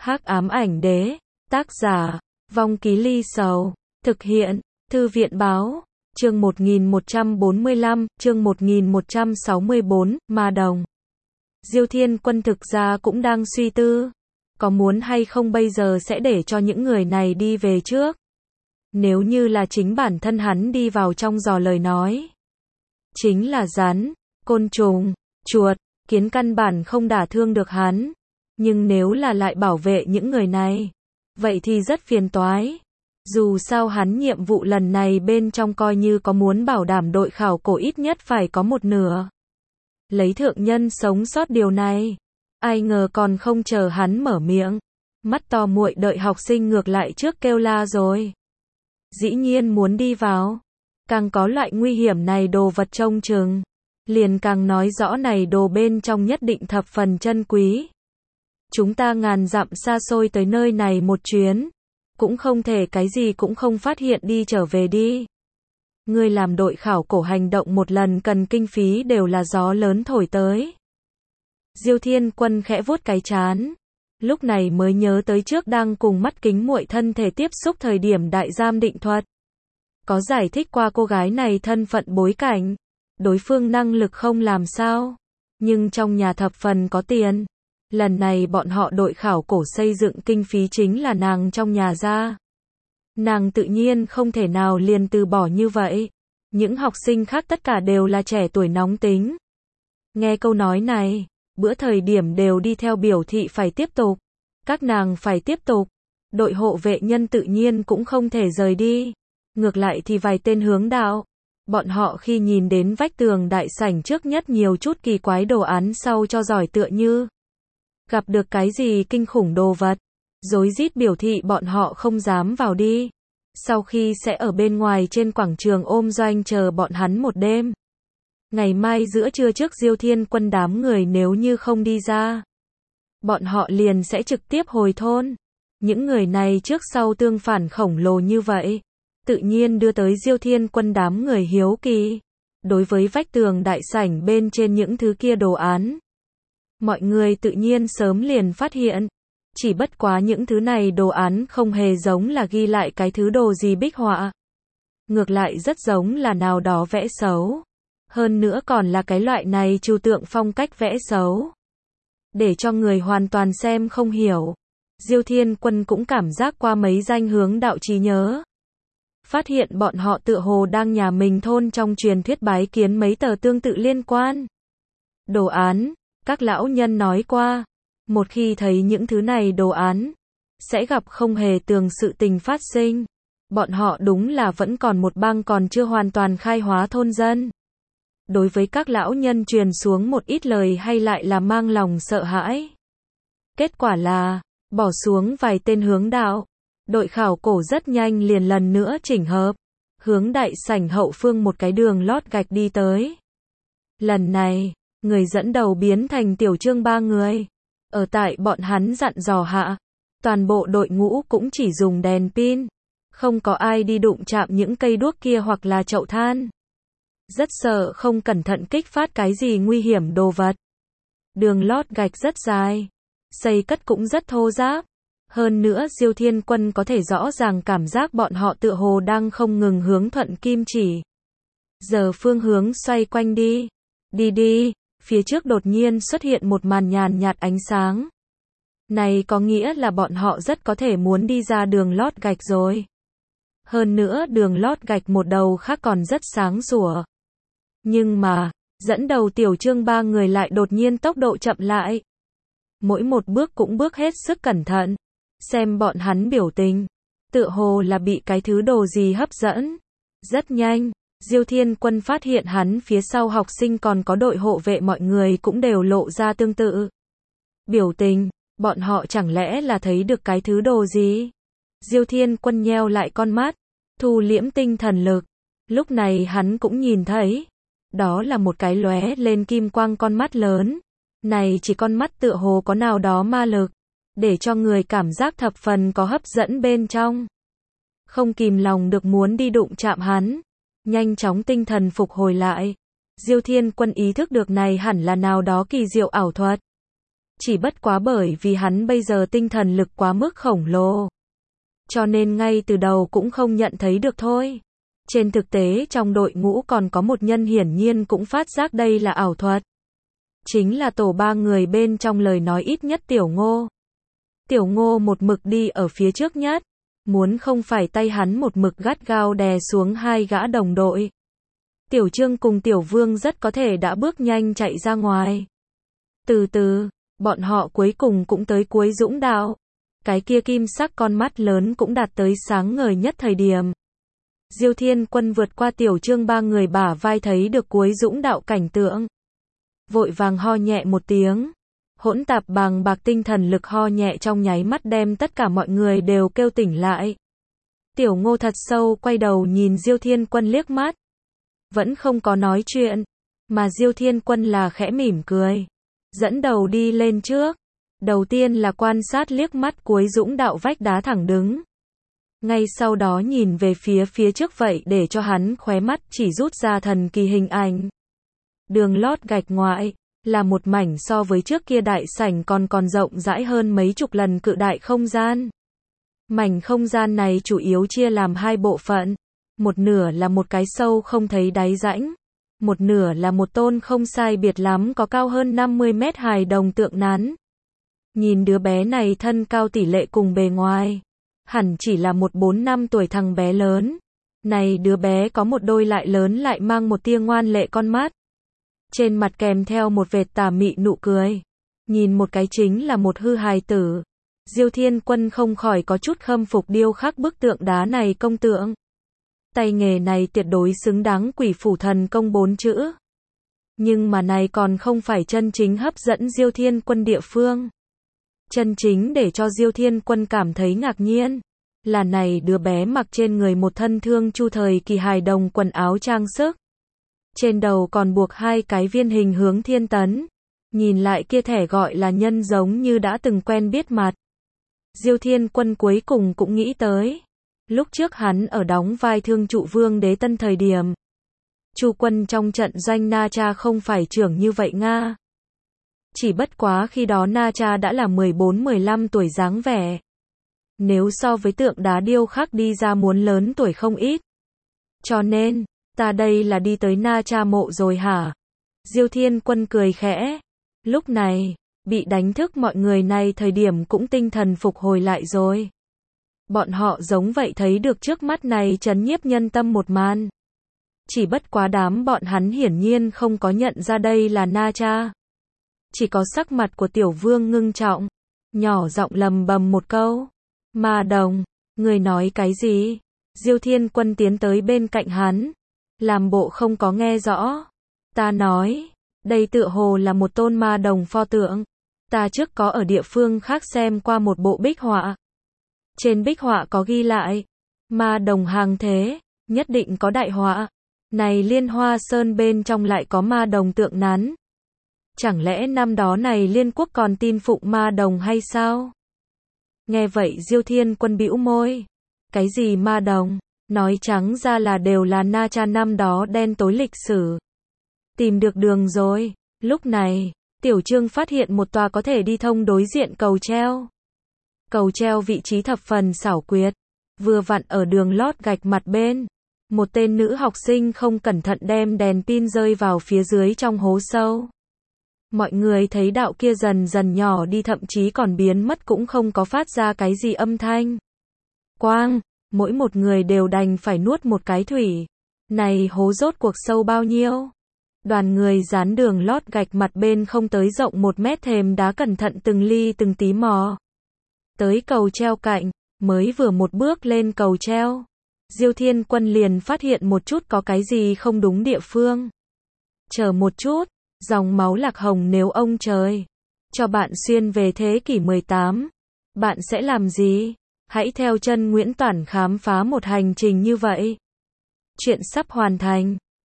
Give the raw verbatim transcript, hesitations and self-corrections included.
Hắc ám ảnh đế, tác giả, Vong Ký Ly Sầu, thực hiện, Thư viện báo, chương một nghìn một trăm bốn mươi lăm, chương một nghìn một trăm sáu mươi bốn, Ma Đồng. Diêu Thiên Quân thực ra cũng đang suy tư, có muốn hay không bây giờ sẽ để cho những người này đi về trước. Nếu như là chính bản thân hắn đi vào trong giò lời nói, chính là rắn, côn trùng, chuột, kiến căn bản không đả thương được hắn. Nhưng nếu là lại bảo vệ những người này, vậy thì rất phiền toái. Dù sao hắn nhiệm vụ lần này bên trong coi như có muốn bảo đảm đội khảo cổ ít nhất phải có một nửa. Lấy thượng nhân sống sót điều này, ai ngờ còn không chờ hắn mở miệng. Mắt to muội đợi học sinh ngược lại trước kêu la rồi. Dĩ nhiên muốn đi vào. Càng có loại nguy hiểm này đồ vật trông chừng, liền càng nói rõ này đồ bên trong nhất định thập phần chân quý. Chúng ta ngàn dặm xa xôi tới nơi này một chuyến, cũng không thể cái gì cũng không phát hiện đi trở về đi. Ngươi làm đội khảo cổ hành động một lần cần kinh phí đều là gió lớn thổi tới. Diêu Thiên Quân khẽ vuốt cái trán, lúc này mới nhớ tới trước đang cùng mắt kính muội thân thể tiếp xúc thời điểm đại giam định thuật. Có giải thích qua cô gái này thân phận bối cảnh, đối phương năng lực không làm sao, nhưng trong nhà thập phần có tiền. Lần này bọn họ đội khảo cổ xây dựng kinh phí chính là nàng trong nhà ra. Nàng tự nhiên không thể nào liền từ bỏ như vậy. Những học sinh khác tất cả đều là trẻ tuổi nóng tính. Nghe câu nói này, bữa thời điểm đều đi theo biểu thị phải tiếp tục. Các nàng phải tiếp tục. Đội hộ vệ nhân tự nhiên cũng không thể rời đi. Ngược lại thì vài tên hướng đạo. Bọn họ khi nhìn đến vách tường đại sảnh trước nhất nhiều chút kỳ quái đồ án sau cho giỏi tựa như gặp được cái gì kinh khủng đồ vật, rối rít biểu thị bọn họ không dám vào đi. Sau khi sẽ ở bên ngoài trên quảng trường ôm doanh chờ bọn hắn một đêm. Ngày mai giữa trưa trước Diêu Thiên Quân đám người nếu như không đi ra, bọn họ liền sẽ trực tiếp hồi thôn. Những người này trước sau tương phản khổng lồ như vậy, tự nhiên đưa tới Diêu Thiên Quân đám người hiếu kỳ. Đối với vách tường đại sảnh bên trên những thứ kia đồ án, mọi người tự nhiên sớm liền phát hiện. Chỉ bất quá những thứ này đồ án không hề giống là ghi lại cái thứ đồ gì bích họa. Ngược lại rất giống là nào đó vẽ xấu. Hơn nữa còn là cái loại này trừu tượng phong cách vẽ xấu. Để cho người hoàn toàn xem không hiểu. Diêu Thiên Quân cũng cảm giác qua mấy danh hướng đạo trí nhớ. Phát hiện bọn họ tựa hồ đang nhà mình thôn trong truyền thuyết bái kiến mấy tờ tương tự liên quan. Đồ án. Các lão nhân nói qua, một khi thấy những thứ này đồ án, sẽ gặp không hề tường sự tình phát sinh. Bọn họ đúng là vẫn còn một bang còn chưa hoàn toàn khai hóa thôn dân. Đối với các lão nhân truyền xuống một ít lời hay lại là mang lòng sợ hãi. Kết quả là, bỏ xuống vài tên hướng đạo. Đội khảo cổ rất nhanh liền lần nữa chỉnh hợp, hướng đại sảnh hậu phương một cái đường lót gạch đi tới. Lần này, người dẫn đầu biến thành Tiểu Trương ba người. Ở tại bọn hắn dặn dò hạ, toàn bộ đội ngũ cũng chỉ dùng đèn pin. Không có ai đi đụng chạm những cây đuốc kia hoặc là chậu than. Rất sợ không cẩn thận kích phát cái gì nguy hiểm đồ vật. Đường lót gạch rất dài, xây cất cũng rất thô ráp. Hơn nữa Diêu Thiên Quân có thể rõ ràng cảm giác bọn họ tựa hồ đang không ngừng hướng thuận kim chỉ. Giờ phương hướng xoay quanh đi. Đi đi. Phía trước đột nhiên xuất hiện một màn nhàn nhạt ánh sáng. Này có nghĩa là bọn họ rất có thể muốn đi ra đường lót gạch rồi. Hơn nữa đường lót gạch một đầu khác còn rất sáng sủa. Nhưng mà, dẫn đầu Tiểu Trương ba người lại đột nhiên tốc độ chậm lại. Mỗi một bước cũng bước hết sức cẩn thận. Xem bọn hắn biểu tình, tựa hồ là bị cái thứ đồ gì hấp dẫn. Rất nhanh. Diêu Thiên Quân phát hiện hắn phía sau học sinh còn có đội hộ vệ mọi người cũng đều lộ ra tương tự. Biểu tình, bọn họ chẳng lẽ là thấy được cái thứ đồ gì? Diêu Thiên Quân nheo lại con mắt, thu liễm tinh thần lực. Lúc này hắn cũng nhìn thấy. Đó là một cái lóe lên kim quang con mắt lớn. Này chỉ con mắt tựa hồ có nào đó ma lực, để cho người cảm giác thập phần có hấp dẫn bên trong. Không kìm lòng được muốn đi đụng chạm hắn. Nhanh chóng tinh thần phục hồi lại. Diêu Thiên Quân ý thức được này hẳn là nào đó kỳ diệu ảo thuật. Chỉ bất quá bởi vì hắn bây giờ tinh thần lực quá mức khổng lồ. Cho nên ngay từ đầu cũng không nhận thấy được thôi. Trên thực tế trong đội ngũ còn có một nhân hiển nhiên cũng phát giác đây là ảo thuật. Chính là tổ ba người bên trong lời nói ít nhất Tiểu Ngô. Tiểu Ngô một mực đi ở phía trước nhất. Muốn không phải tay hắn một mực gắt gao đè xuống hai gã đồng đội. Tiểu Trương cùng Tiểu Vương rất có thể đã bước nhanh chạy ra ngoài. Từ từ, bọn họ cuối cùng cũng tới cuối dũng đạo. Cái kia kim sắc con mắt lớn cũng đạt tới sáng ngời nhất thời điểm. Diêu Thiên Quân vượt qua Tiểu Trương ba người bả vai thấy được cuối dũng đạo cảnh tượng. Vội vàng ho nhẹ một tiếng. Hỗn tạp bàng bạc tinh thần lực ho nhẹ trong nháy mắt đem tất cả mọi người đều kêu tỉnh lại. Tiểu Ngô thật sâu quay đầu nhìn Diêu Thiên Quân liếc mắt. Vẫn không có nói chuyện. Mà Diêu Thiên Quân là khẽ mỉm cười. Dẫn đầu đi lên trước. Đầu tiên là quan sát liếc mắt cuối dũng đạo vách đá thẳng đứng. Ngay sau đó nhìn về phía phía trước vậy để cho hắn khóe mắt chỉ rút ra thần kỳ hình ảnh. Đường lót gạch ngoại, là một mảnh so với trước kia đại sảnh còn còn rộng rãi hơn mấy chục lần cự đại không gian. Mảnh không gian này chủ yếu chia làm hai bộ phận. Một nửa là một cái sâu không thấy đáy rãnh. Một nửa là một tôn không sai biệt lắm có cao hơn năm mươi mét hài đồng tượng nán. Nhìn đứa bé này thân cao tỷ lệ cùng bề ngoài. Hẳn chỉ là một bốn năm tuổi thằng bé lớn. Này đứa bé có một đôi lại lớn lại mang một tia ngoan lệ con mắt. Trên mặt kèm theo một vệt tà mị nụ cười. Nhìn một cái chính là một hư hài tử. Diêu Thiên Quân không khỏi có chút khâm phục điêu khắc bức tượng đá này công tượng. Tay nghề này tuyệt đối xứng đáng quỷ phủ thần công bốn chữ. Nhưng mà này còn không phải chân chính hấp dẫn Diêu Thiên Quân địa phương. Chân chính để cho Diêu Thiên Quân cảm thấy ngạc nhiên. Là này đứa bé mặc trên người một thân thương chu thời kỳ hài đồng quần áo trang sức. Trên đầu còn buộc hai cái viên hình hướng thiên tấn. Nhìn lại kia thẻ gọi là nhân giống như đã từng quen biết mặt. Diêu Thiên Quân cuối cùng cũng nghĩ tới. Lúc trước hắn ở đóng vai thương trụ vương đế tân thời điểm. Chu quân trong trận doanh Na Cha không phải trưởng như vậy Nga. Chỉ bất quá khi đó Na Cha đã là mười bốn mười lăm tuổi dáng vẻ. Nếu so với tượng đá điêu khắc đi ra muốn lớn tuổi không ít. Cho nên, ta đây là đi tới Na Cha mộ rồi hả? Diêu Thiên Quân cười khẽ. Lúc này, bị đánh thức mọi người này thời điểm cũng tinh thần phục hồi lại rồi. Bọn họ giống vậy thấy được trước mắt này chấn nhiếp nhân tâm một màn. Chỉ bất quá đám bọn hắn hiển nhiên không có nhận ra đây là Na Cha. Chỉ có sắc mặt của Tiểu Vương ngưng trọng. Nhỏ giọng lầm bầm một câu. Ma đồng, người nói cái gì? Diêu Thiên Quân tiến tới bên cạnh hắn. Làm bộ không có nghe rõ. Ta nói, đây tựa hồ là một tôn ma đồng pho tượng. Ta trước có ở địa phương khác xem qua một bộ bích họa. Trên bích họa có ghi lại. Ma đồng hàng thế, nhất định có đại họa. Này Liên Hoa Sơn bên trong lại có ma đồng tượng nắn. Chẳng lẽ năm đó này Liên Quốc còn tin phụng ma đồng hay sao? Nghe vậy Diêu Thiên Quân bĩu môi. Cái gì ma đồng? Nói trắng ra là đều là Na Cha năm đó đen tối lịch sử. Tìm được đường rồi. Lúc này, Tiểu Trương phát hiện một tòa có thể đi thông đối diện cầu treo. Cầu treo vị trí thập phần xảo quyệt. Vừa vặn ở đường lót gạch mặt bên. Một tên nữ học sinh không cẩn thận đem đèn pin rơi vào phía dưới trong hố sâu. Mọi người thấy đạo kia dần dần nhỏ đi thậm chí còn biến mất cũng không có phát ra cái gì âm thanh. Quang, mỗi một người đều đành phải nuốt một cái thủy. Này hố rốt cuộc sâu bao nhiêu? Đoàn người dán đường lót gạch mặt bên không tới rộng một mét thềm đá cẩn thận từng ly từng tí mò. Tới cầu treo cạnh, mới vừa một bước lên cầu treo. Diêu Thiên Quân liền phát hiện một chút có cái gì không đúng địa phương. Chờ một chút, dòng máu lạc hồng nếu ông trời cho bạn xuyên về thế kỷ mười tám, bạn sẽ làm gì? Hãy theo chân Nguyễn Toản khám phá một hành trình như vậy. Chuyện sắp hoàn thành.